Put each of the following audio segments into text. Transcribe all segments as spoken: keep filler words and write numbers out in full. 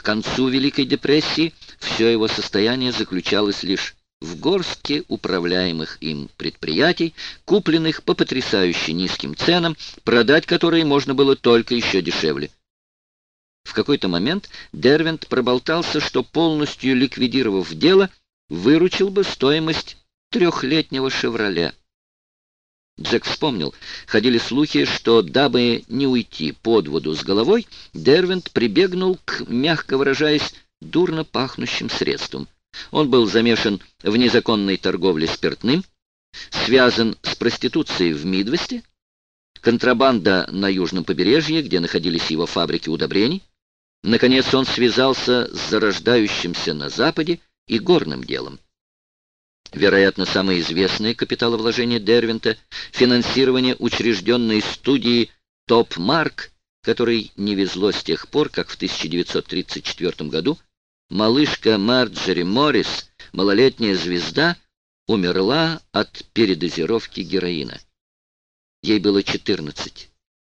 К концу Великой депрессии все его состояние заключалось лишь в горстке управляемых им предприятий, купленных по потрясающе низким ценам, продать которые можно было только еще дешевле. В какой-то момент Дервент проболтался, что, полностью ликвидировав дело, выручил бы стоимость трехлетнего «Шевроле». Джек вспомнил, ходили слухи, что, дабы не уйти под воду с головой, Дервент прибегнул к, мягко выражаясь, дурно пахнущим средствам. Он был замешан в незаконной торговле спиртным, связан с проституцией в Мидвесте, контрабанда на южном побережье, где находились его фабрики удобрений. Наконец он связался с зарождающимся на Западе и горным делом. Вероятно, самое известное капиталовложение Дервента — финансирование учрежденной студии «Топ-Марк», которой не везло с тех пор, как в тысяча девятьсот тридцать четвёртом году малышка Марджери Моррис, малолетняя звезда, умерла от передозировки героина. Ей было четырнадцать.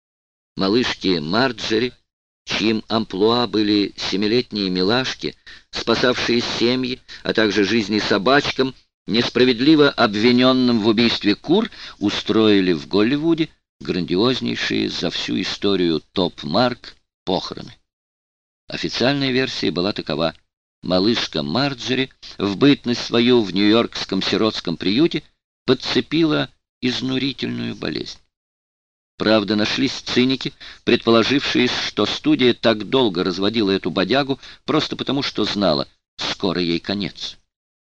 Малышке Марджери, чьим амплуа были семилетние милашки, спасавшие семьи, а также жизни собачкам, несправедливо обвиненным в убийстве кур, устроили в Голливуде грандиознейшие за всю историю «Топ-Марк» похороны. Официальная версия была такова: малышка Марджери в бытность свою в нью-йоркском сиротском приюте подцепила изнурительную болезнь. Правда, нашлись циники, предположившие, что студия так долго разводила эту бодягу просто потому, что знала, скоро ей конец.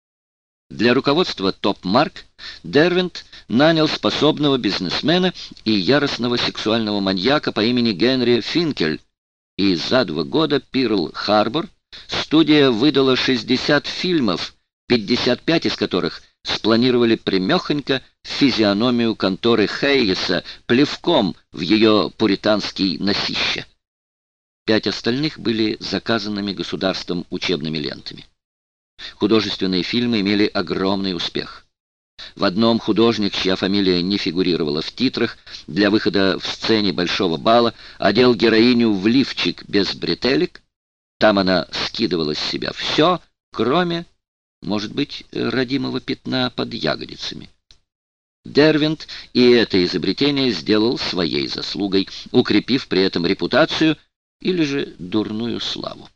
Для руководства «Топ-Марк» Дервент нанял способного бизнесмена и яростного сексуального маньяка по имени Генри Финкель, и за два года «Перл-Харбор» студия выдала шестьдесят фильмов, пятьдесят пять из которых спланировали прямехонько в физиономию конторы Хейгеса плевком в ее пуританский носище. Пять остальных были заказанными государством учебными лентами. Художественные фильмы имели огромный успех. В одном художник, чья фамилия не фигурировала в титрах, для выхода в сцене большого бала одел героиню в лифчик без бретелек. Там она скидывала с себя все, кроме, может быть, родимого пятна под ягодицами. Дервент и это изобретение сделал своей заслугой, укрепив при этом репутацию или же дурную славу.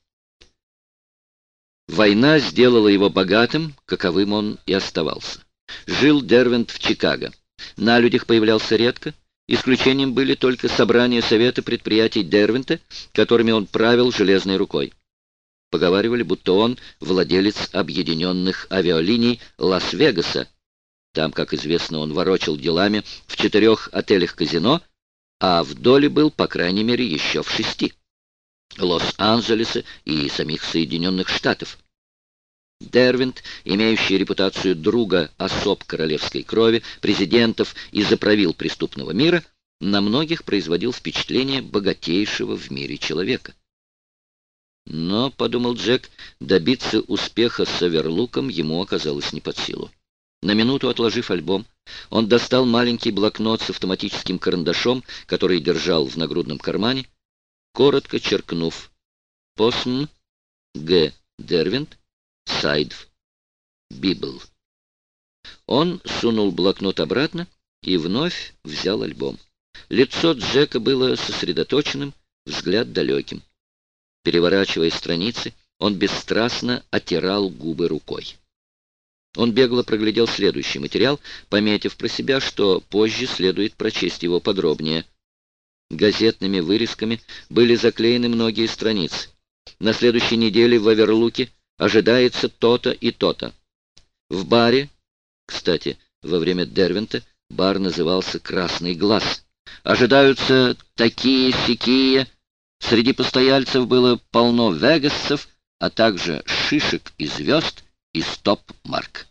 Война сделала его богатым, каковым он и оставался. Жил Дервент в Чикаго. На людях появлялся редко. Исключением были только собрания совета предприятий Дервента, которыми он правил железной рукой. Поговаривали, будто он владелец объединенных авиалиний Лас-Вегаса. Там, как известно, он ворочал делами в четырех отелях-казино, а в доле был, по крайней мере, еще в шести. Лос-Анджелеса и самих Соединенных Штатов. Дервент, имеющий репутацию друга особ королевской крови, президентов и заправил преступного мира, на многих производил впечатление богатейшего в мире человека. Но, подумал Джек, добиться успеха с Оверлуком ему оказалось не под силу. На минуту отложив альбом, он достал маленький блокнот с автоматическим карандашом, который держал в нагрудном кармане, коротко черкнув «Посм Г. Дервент, Сайдв, Библ». Он сунул блокнот обратно и вновь взял альбом. Лицо Джека было сосредоточенным, взгляд далеким. Переворачивая страницы, он бесстрастно оттирал губы рукой. Он бегло проглядел следующий материал, пометив про себя, что позже следует прочесть его подробнее. Газетными вырезками были заклеены многие страницы. На следующей неделе в Оверлуке ожидается то-то и то-то. В баре, кстати, во время Дервента бар назывался «Красный глаз», ожидаются такие-сякие. Среди постояльцев было полно вегассов, а также шишек и звезд из Топ-Марк.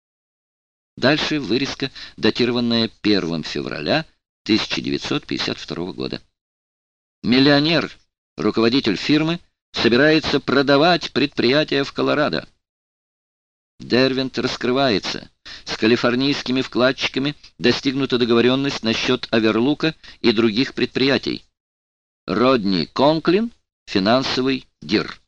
Дальше вырезка, датированная первого февраля тысяча девятьсот пятьдесят второго года. Миллионер, руководитель фирмы, собирается продавать предприятие в Колорадо. Дервент раскрывается. С калифорнийскими вкладчиками достигнута договоренность насчет Оверлука и других предприятий. Родни Конклин, финансовый дир.